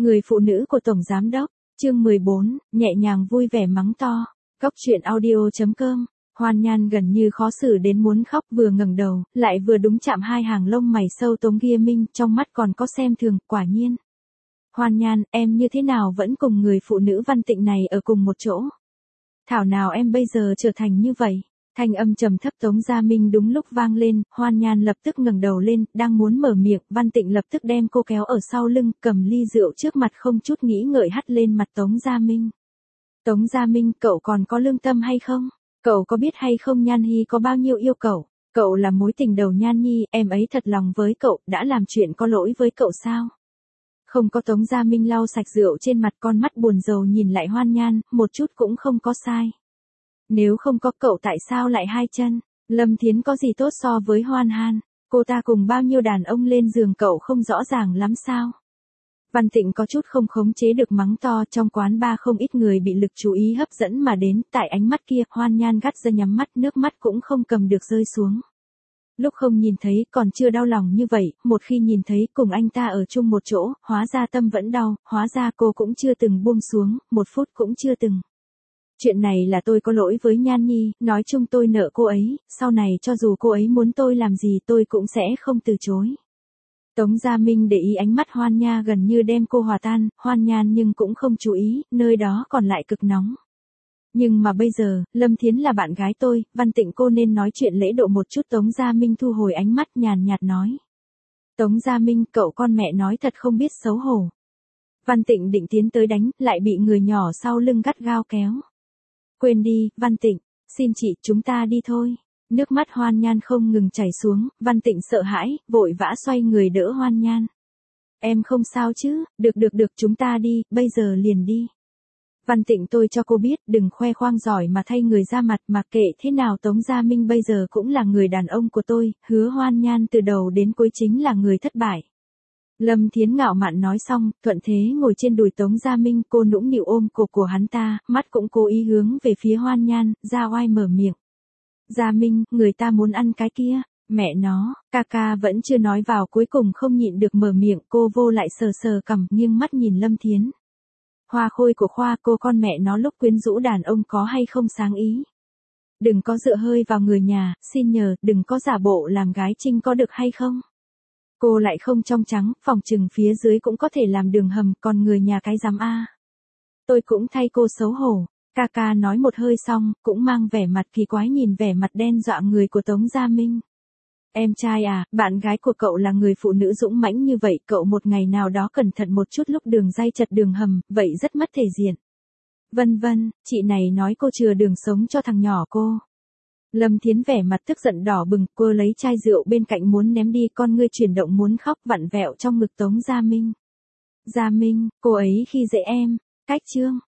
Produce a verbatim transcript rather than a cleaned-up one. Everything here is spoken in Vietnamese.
Người phụ nữ của Tổng Giám Đốc, chương mười bốn, nhẹ nhàng vui vẻ mắng to. Góc truyện audio chấm com. Hoan Nhan gần như khó xử đến muốn khóc, vừa ngẩng đầu, lại vừa đúng chạm hai hàng lông mày sâu Tống Gia Minh, trong mắt còn có xem thường, quả nhiên. Hoan Nhan, em như thế nào vẫn cùng người phụ nữ Văn Tịnh này ở cùng một chỗ? Thảo nào em bây giờ trở thành như vậy? Thanh âm trầm thấp Tống Gia Minh đúng lúc vang lên, Hoan Nhan lập tức ngẩng đầu lên, đang muốn mở miệng, Văn Tịnh lập tức đem cô kéo ở sau lưng, cầm ly rượu trước mặt không chút nghĩ ngợi hắt lên mặt Tống Gia Minh. Tống Gia Minh, cậu còn có lương tâm hay không? Cậu có biết hay không Nhan Hi có bao nhiêu yêu cậu? Cậu là mối tình đầu Nhan Nhi, em ấy thật lòng với cậu, đã làm chuyện có lỗi với cậu sao? Không có. Tống Gia Minh lau sạch rượu trên mặt, con mắt buồn rầu nhìn lại Hoan Nhan, một chút cũng không có sai. Nếu không có cậu tại sao lại hai chân? Lâm Thiến có gì tốt so với Hoan Nhan? Cô ta cùng bao nhiêu đàn ông lên giường cậu không rõ ràng lắm sao? Văn Tịnh có chút không khống chế được mắng to, trong quán bar không ít người bị lực chú ý hấp dẫn mà đến, tại ánh mắt kia, Hoan Nhan gắt ra nhắm mắt, nước mắt cũng không cầm được rơi xuống. Lúc không nhìn thấy còn chưa đau lòng như vậy, một khi nhìn thấy cùng anh ta ở chung một chỗ, hóa ra tâm vẫn đau, hóa ra cô cũng chưa từng buông xuống, một phút cũng chưa từng. Chuyện này là tôi có lỗi với Nhan Nhi, nói chung tôi nợ cô ấy, sau này cho dù cô ấy muốn tôi làm gì tôi cũng sẽ không từ chối. Tống Gia Minh để ý ánh mắt Hoan Nha gần như đem cô hòa tan, Hoan Nhan nhưng cũng không chú ý, nơi đó còn lại cực nóng. Nhưng mà bây giờ, Lâm Thiến là bạn gái tôi, Văn Tịnh cô nên nói chuyện lễ độ một chút. Tống Gia Minh thu hồi ánh mắt nhàn nhạt nói. Tống Gia Minh, cậu con mẹ nói thật không biết xấu hổ. Văn Tịnh định tiến tới đánh, lại bị người nhỏ sau lưng gắt gao kéo. Quên đi, Văn Tịnh, xin chị, chúng ta đi thôi. Nước mắt Hoan Nhan không ngừng chảy xuống, Văn Tịnh sợ hãi, vội vã xoay người đỡ Hoan Nhan. Em không sao chứ, được được được chúng ta đi, bây giờ liền đi. Văn Tịnh tôi cho cô biết, đừng khoe khoang giỏi mà thay người ra mặt, mà kệ thế nào Tống Gia Minh bây giờ cũng là người đàn ông của tôi, hứa Hoan Nhan từ đầu đến cuối chính là người thất bại. Lâm Thiến ngạo mạn nói xong, thuận thế ngồi trên đùi Tống Gia Minh, cô nũng nịu ôm cổ của hắn ta, mắt cũng cố ý hướng về phía Hoan Nhan, ra oai mở miệng. Gia Minh, người ta muốn ăn cái kia, mẹ nó, ca ca vẫn chưa nói vào, cuối cùng không nhịn được mở miệng, cô vô lại sờ sờ cằm, nghiêng mắt nhìn Lâm Thiến. Hoa khôi của Khoa, cô con mẹ nó lúc quyến rũ đàn ông có hay không sáng ý. Đừng có dựa hơi vào người nhà, xin nhờ, đừng có giả bộ làm gái trinh có được hay không. Cô lại không trong trắng, phòng trừng phía dưới cũng có thể làm đường hầm, còn người nhà cái dám a. Tôi cũng thay cô xấu hổ. Ca ca nói một hơi xong, cũng mang vẻ mặt kỳ quái nhìn vẻ mặt đen dọa người của Tống Gia Minh. Em trai à, bạn gái của cậu là người phụ nữ dũng mãnh như vậy, cậu một ngày nào đó cẩn thận một chút lúc đường ray chật đường hầm, vậy rất mất thể diện. Vân vân, chị này nói cô chừa đường sống cho thằng nhỏ cô. Lâm Thiến vẻ mặt tức giận đỏ bừng, cô lấy chai rượu bên cạnh muốn ném đi, con ngươi chuyển động muốn khóc, vặn vẹo trong ngực Tống Gia Minh. Gia Minh, cô ấy khi dễ em, cách chương.